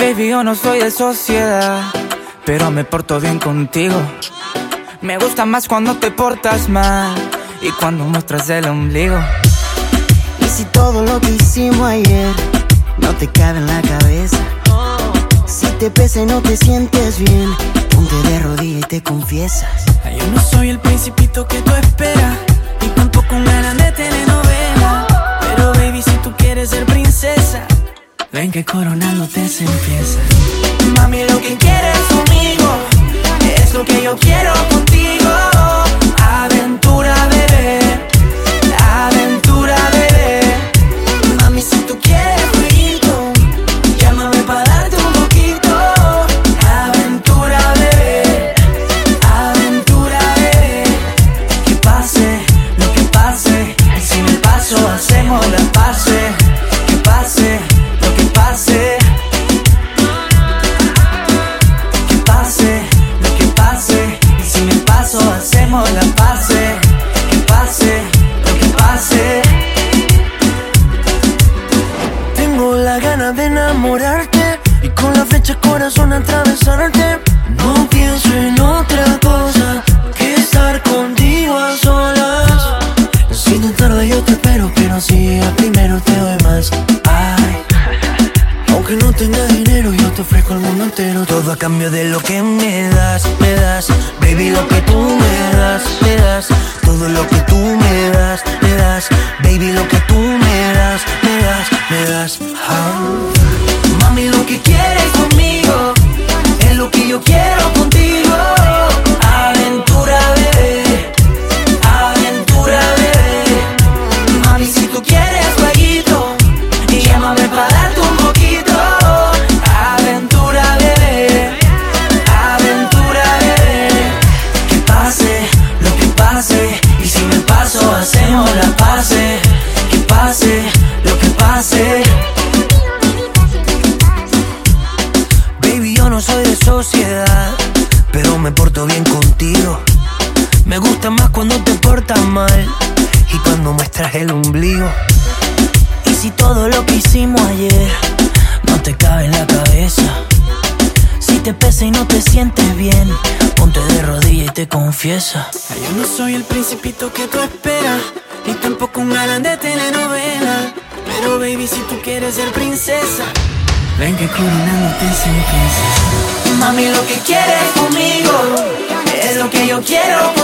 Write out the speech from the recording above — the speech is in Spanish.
Baby, yo no soy de sociedad, pero me porto bien contigo. Me gusta más cuando te portas mal y cuando muestras el ombligo. Y si todo lo que hicimos ayer no te cabe en la cabeza, si te pesa y no te sientes bien, ponte de rodillas y te confiesas. Yo no soy el principito que tú esperas, ni tampoco un galán de telenovela. Pero baby, si tú quieres ser princesa, ven que coronándote se empieza. Mami, lo que quieres conmigo es lo que yo quiero contigo. Aventura, bebé, aventura, bebé. Mami, si tú quieres fueguito, llámame pa' darte un poquito. Aventura, bebé, aventura, bebé. Que pase lo que pase, y si me paso hacemos la pase. Que pase lo que pase. Que pase lo que pase, y si me paso hacemos la pase. Que pase lo que pase. Tengo la gana de enamorarte y con la flecha corazón atravesarte. No pienso en otra cosa que estar contigo a solas. Si te tarda yo te espero, pero si llegas primero te doy más. Ay, aunque no tenga dinero, yo te ofrezco el mundo entero. Todo a cambio de lo que me das, me das. Baby, lo que tú me das, me das. Todo lo que tú me das, me das. Baby, lo que tú me das, me das, me das. Mami, lo que quieres conmigo es lo que yo quiero contigo. Aventura, bebé, aventura, bebé. Mami, si tú quieres jueguito, llámame pa' darte un poquito. Aventura, bebé, aventura, bebé. Que pase lo que pase, y si me paso hacemos la pase. Que pase lo que pase. Baby, yo no soy de sociedad, pero me porto bien contigo. Me gusta más cuando te portas mal y cuando muestras el ombligo. Y si todo lo que hicimos ayer no te cabe en la cabeza, si te pesa y no te sientes bien, ponte de rodillas y te confiesa. Yo no soy el principito que tú esperas, ni tampoco un galán de telenovela. Pero baby, si tú quieres ser princesa, ven que coronándote se empieza. Mami, lo que quieres conmigo es lo que yo quiero